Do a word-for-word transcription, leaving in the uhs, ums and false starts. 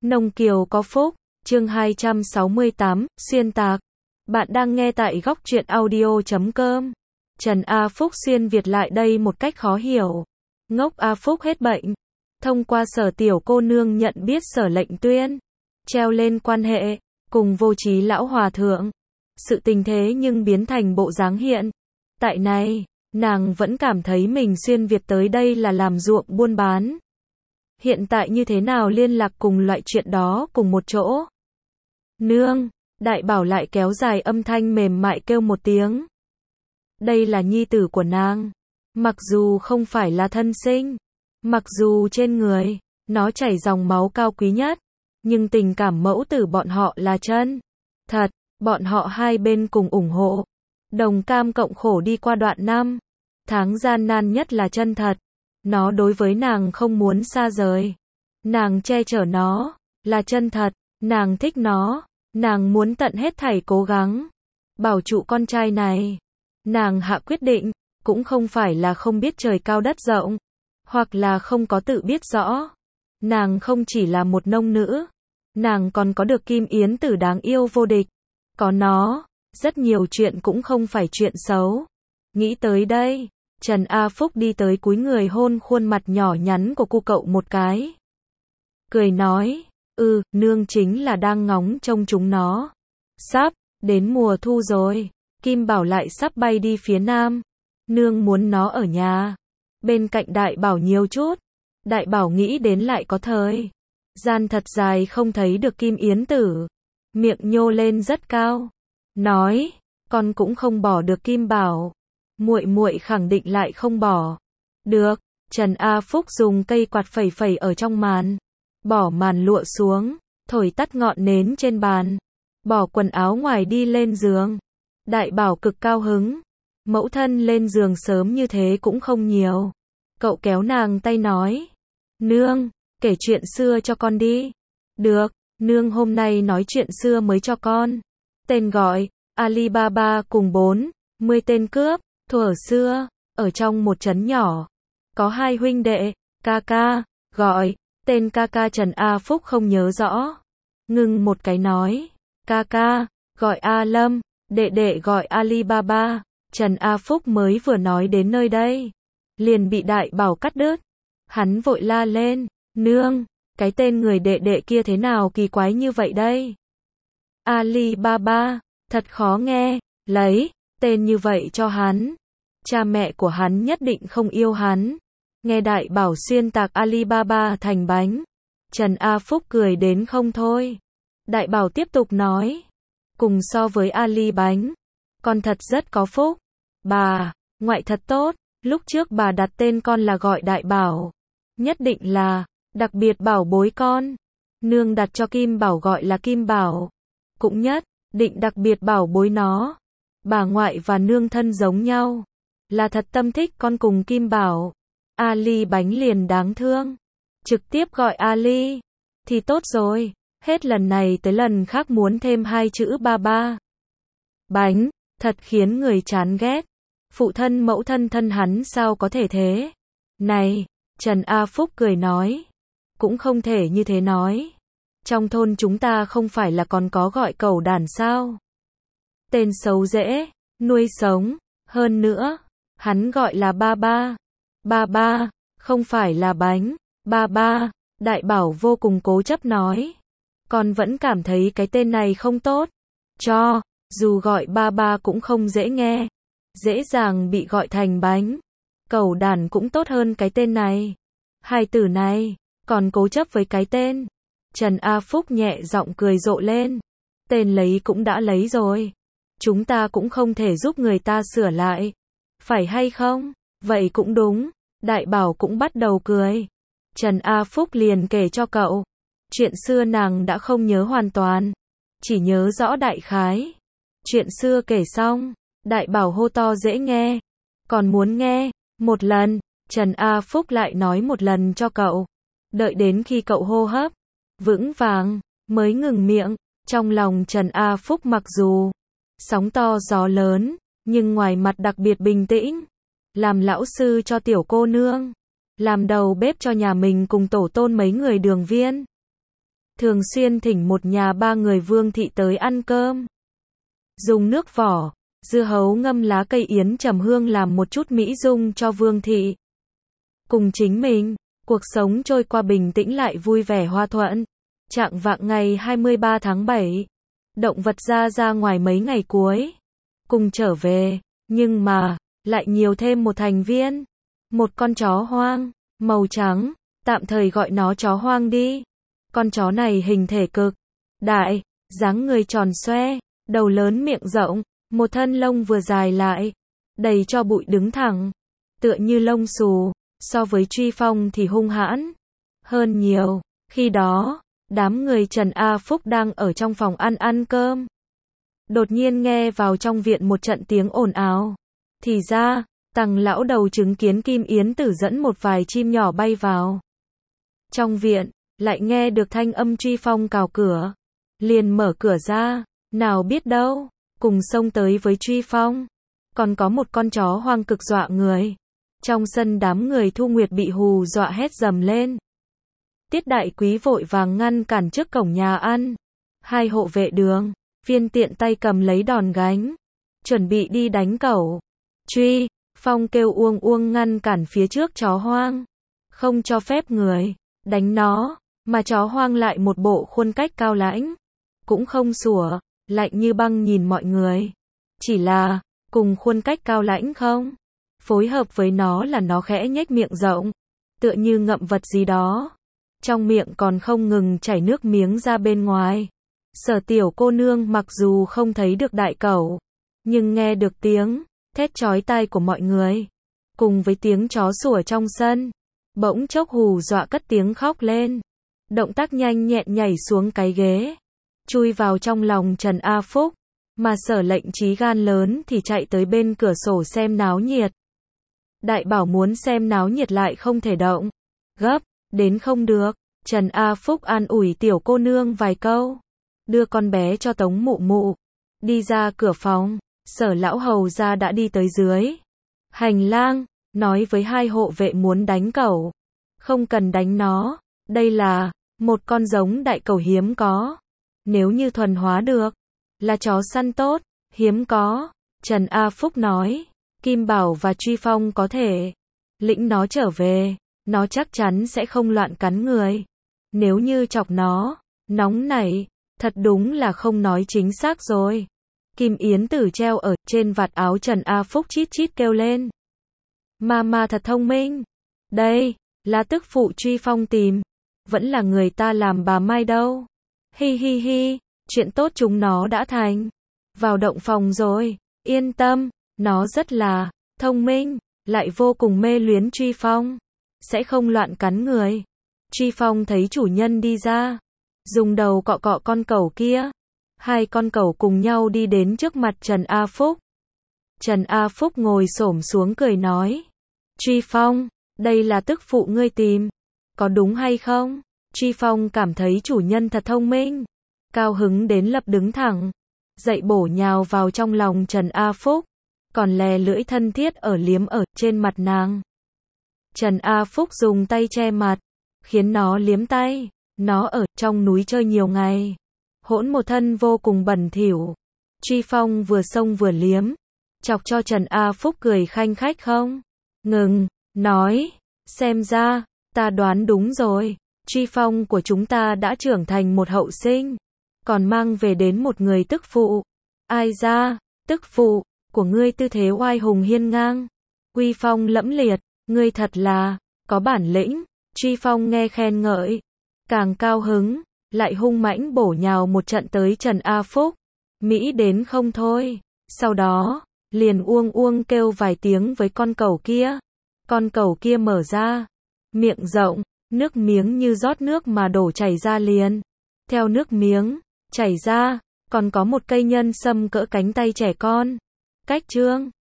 Nông Kiều có phúc, chương hai trăm sáu mươi tám, xuyên tạc. Bạn đang nghe tại góc truyện audio chấm com. Trần A Phúc xuyên Việt lại đây một cách khó hiểu. Ngốc A Phúc hết bệnh. Thông qua Sở tiểu cô nương nhận biết Sở lệnh tuyên. Treo lên quan hệ, cùng Vô Trí lão hòa thượng. Sự tình thế nhưng biến thành bộ dáng hiện. Tại này, nàng vẫn cảm thấy mình xuyên Việt tới đây là làm ruộng buôn bán. Hiện tại như thế nào liên lạc cùng loại chuyện đó cùng một chỗ? Nương, Đại Bảo lại kéo dài âm thanh mềm mại kêu một tiếng. Đây là nhi tử của nàng. Mặc dù không phải là thân sinh, mặc dù trên người nó chảy dòng máu cao quý nhất, nhưng tình cảm mẫu tử bọn họ là chân thật, bọn họ hai bên cùng ủng hộ, đồng cam cộng khổ đi qua đoạn năm tháng gian nan nhất là chân thật. Nó đối với nàng không muốn xa rời, nàng che chở nó là chân thật, nàng thích nó, nàng muốn tận hết thảy cố gắng bảo trụ con trai này. Nàng hạ quyết định cũng không phải là không biết trời cao đất rộng, hoặc là không có tự biết rõ. Nàng không chỉ là một nông nữ, nàng còn có được Kim Yến Tử đáng yêu vô địch. Có nó, rất nhiều chuyện cũng không phải chuyện xấu. Nghĩ tới đây, Trần A Phúc đi tới cúi người hôn khuôn mặt nhỏ nhắn của cô cậu một cái. Cười nói, ừ, nương chính là đang ngóng trông chúng nó. Sắp đến mùa thu rồi, Kim Bảo lại sắp bay đi phía nam. Nương muốn nó ở nhà, bên cạnh Đại Bảo nhiều chút. Đại Bảo nghĩ đến lại có thời gian thật dài không thấy được Kim Yến Tử. Miệng nhô lên rất cao, nói, con cũng không bỏ được Kim Bảo. Muội muội khẳng định lại không bỏ được. Trần A Phúc dùng cây quạt phẩy phẩy ở trong màn, bỏ màn lụa xuống, thổi tắt ngọn nến trên bàn, bỏ quần áo ngoài đi lên giường. Đại Bảo cực cao hứng, mẫu thân lên giường sớm như thế cũng không nhiều. Cậu kéo nàng tay nói, nương, kể chuyện xưa cho con đi. Được, nương hôm nay nói chuyện xưa mới cho con. Tên gọi, Alibaba cùng bốn mươi tên cướp. Thuở xưa, ở trong một trấn nhỏ, có hai huynh đệ, ca ca, gọi, tên ca ca Trần A Phúc không nhớ rõ. Ngừng một cái nói, ca ca, gọi A Lâm, đệ đệ gọi Alibaba. Trần A Phúc mới vừa nói đến nơi đây, liền bị Đại Bảo cắt đứt. Hắn vội la lên, nương, cái tên người đệ đệ kia thế nào kỳ quái như vậy đây? Alibaba, thật khó nghe, lấy tên như vậy cho hắn, cha mẹ của hắn nhất định không yêu hắn. Nghe Đại Bảo xuyên tạc Alibaba thành bánh, Trần A Phúc cười đến không thôi. Đại Bảo tiếp tục nói, cùng so với Ali bánh, con thật rất có phúc. Bà, ngoại thật tốt, lúc trước bà đặt tên con là gọi Đại Bảo, nhất định là đặc biệt bảo bối con. Nương đặt cho Kim Bảo gọi là Kim Bảo, cũng nhất định đặc biệt bảo bối nó. Bà ngoại và nương thân giống nhau, là thật tâm thích con cùng Kim Bảo. Ali bánh liền đáng thương, trực tiếp gọi Ali thì tốt rồi, hết lần này tới lần khác muốn thêm hai chữ ba ba. Bánh, thật khiến người chán ghét. Phụ thân mẫu thân thân hắn sao có thể thế? Này, Trần A Phúc cười nói, cũng không thể như thế nói. Trong thôn chúng ta không phải là còn có gọi cẩu đản sao? Tên xấu dễ nuôi sống, hơn nữa, hắn gọi là ba ba. Ba ba, không phải là bánh, ba ba. Đại Bảo vô cùng cố chấp nói, con vẫn cảm thấy cái tên này không tốt, cho dù gọi ba ba cũng không dễ nghe, dễ dàng bị gọi thành bánh. Cẩu đản cũng tốt hơn cái tên này. Hai từ này còn cố chấp với cái tên. Trần A Phúc nhẹ giọng cười rộ lên, tên lấy cũng đã lấy rồi, chúng ta cũng không thể giúp người ta sửa lại, phải hay không? Vậy cũng đúng. Đại Bảo cũng bắt đầu cười. Trần A Phúc liền kể cho cậu. Chuyện xưa nàng đã không nhớ hoàn toàn, chỉ nhớ rõ đại khái. Chuyện xưa kể xong, Đại Bảo hô to dễ nghe, còn muốn nghe một lần. Trần A Phúc lại nói một lần cho cậu. Đợi đến khi cậu hô hấp vững vàng mới ngừng miệng. Trong lòng Trần A Phúc mặc dù sóng to gió lớn, nhưng ngoài mặt đặc biệt bình tĩnh. Làm lão sư cho tiểu cô nương, làm đầu bếp cho nhà mình cùng tổ tôn mấy người đường viên. thường xuyên thỉnh một nhà ba người Vương thị tới ăn cơm. Dùng nước vỏ, dưa hấu ngâm lá cây yến trầm hương làm một chút mỹ dung cho Vương thị. Cùng chính mình, cuộc sống trôi qua bình tĩnh lại vui vẻ hòa thuận. Trạng vạng ngày hai mươi ba tháng bảy, động vật ra ra ngoài mấy ngày cuối, cùng trở về, nhưng mà, lại nhiều thêm một thành viên. Một con chó hoang, màu trắng, tạm thời gọi nó chó hoang đi. Con chó này hình thể cực đại, dáng người tròn xoe, đầu lớn miệng rộng, một thân lông vừa dài lại, đầy cho bụi đứng thẳng, tựa như lông xù, so với Truy Phong thì hung hãn hơn nhiều. Khi đó, đám người Trần A Phúc đang ở trong phòng ăn ăn cơm. Đột nhiên nghe vào trong viện một trận tiếng ồn ào. Thì ra, Tằng lão đầu chứng kiến Kim Yến Tử dẫn một vài chim nhỏ bay vào trong viện, lại nghe được thanh âm Truy Phong cào cửa. Liền mở cửa ra, nào biết đâu, cùng xông tới với Truy Phong. Còn có một con chó hoang cực dọa người. Trong sân đám người Thu Nguyệt bị hù dọa hét dầm lên. Tiết Đại Quý vội vàng ngăn cản trước cổng nhà ăn. Hai hộ vệ đường, Viên tiện tay cầm lấy đòn gánh, chuẩn bị đi đánh cẩu. Truy Phong kêu uông uông ngăn cản phía trước chó hoang. Không cho phép người đánh nó, mà chó hoang lại một bộ khuôn cách cao lãnh. Cũng không sủa, lạnh như băng nhìn mọi người. Chỉ là, cùng khuôn cách cao lãnh không? Phối hợp với nó là nó khẽ nhếch miệng rộng, tựa như ngậm vật gì đó. Trong miệng còn không ngừng chảy nước miếng ra bên ngoài. Sở Tiểu cô nương mặc dù không thấy được đại cẩu, nhưng nghe được tiếng thét chói tai của mọi người, cùng với tiếng chó sủa trong sân, bỗng chốc hù dọa cất tiếng khóc lên. Động tác nhanh nhẹn nhảy xuống cái ghế, chui vào trong lòng Trần A Phúc, mà Sở Lệnh Chí gan lớn thì chạy tới bên cửa sổ xem náo nhiệt. Đại bảo muốn xem náo nhiệt lại không thể động, gấp đến không được. Trần A Phúc an ủi tiểu cô nương vài câu, đưa con bé cho Tống mụ mụ, đi ra cửa phòng. Sở lão hầu gia đã đi tới dưới hành lang, nói với hai hộ vệ muốn đánh cẩu, không cần đánh nó, đây là một con giống đại cẩu hiếm có, nếu như thuần hóa được, là chó săn tốt, hiếm có. Trần A Phúc nói, Kim Bảo và Truy Phong có thể lĩnh nó trở về, nó chắc chắn sẽ không loạn cắn người. Nếu như chọc nó nóng nảy, thật đúng là không nói chính xác rồi. Kim Yến Tử treo ở trên vạt áo Trần A Phúc chít chít kêu lên. Mama thật thông minh. Đây, là tức phụ Truy Phong tìm. Vẫn là người ta làm bà Mai đâu. Hi hi hi, chuyện tốt chúng nó đã thành. Vào động phòng rồi, yên tâm, nó rất là thông minh, lại vô cùng mê luyến Truy Phong. Sẽ không loạn cắn người. Truy Phong thấy chủ nhân đi ra, dùng đầu cọ cọ con cẩu kia. Hai con cẩu cùng nhau đi đến trước mặt Trần A Phúc. Trần A Phúc ngồi xổm xuống cười nói. Truy Phong, đây là tức phụ ngươi tìm. Có đúng hay không? Truy Phong cảm thấy chủ nhân thật thông minh. Cao hứng đến lập đứng thẳng. Dậy bổ nhào vào trong lòng Trần A Phúc. Còn lè lưỡi thân thiết ở liếm ở trên mặt nàng. Trần A Phúc dùng tay che mặt, khiến nó liếm tay. Nó ở trong núi chơi nhiều ngày, hỗn một thân vô cùng bẩn thỉu. Truy Phong vừa xông vừa liếm, chọc cho Trần A Phúc cười khanh khách không ngừng, nói, xem ra, ta đoán đúng rồi, Truy Phong của chúng ta đã trưởng thành một hậu sinh, còn mang về đến một người tức phụ. Ai ra, tức phụ của ngươi tư thế oai hùng hiên ngang, uy phong lẫm liệt, ngươi thật là có bản lĩnh. Truy Phong nghe khen ngợi, càng cao hứng, lại hung mãnh bổ nhào một trận tới Trần A Phúc. Mỹ đến không thôi. Sau đó, liền uông uông kêu vài tiếng với con cẩu kia. Con cẩu kia mở ra, miệng rộng, nước miếng như rót nước mà đổ chảy ra liền. Theo nước miếng chảy ra, còn có một cây nhân sâm cỡ cánh tay trẻ con. Cách trương,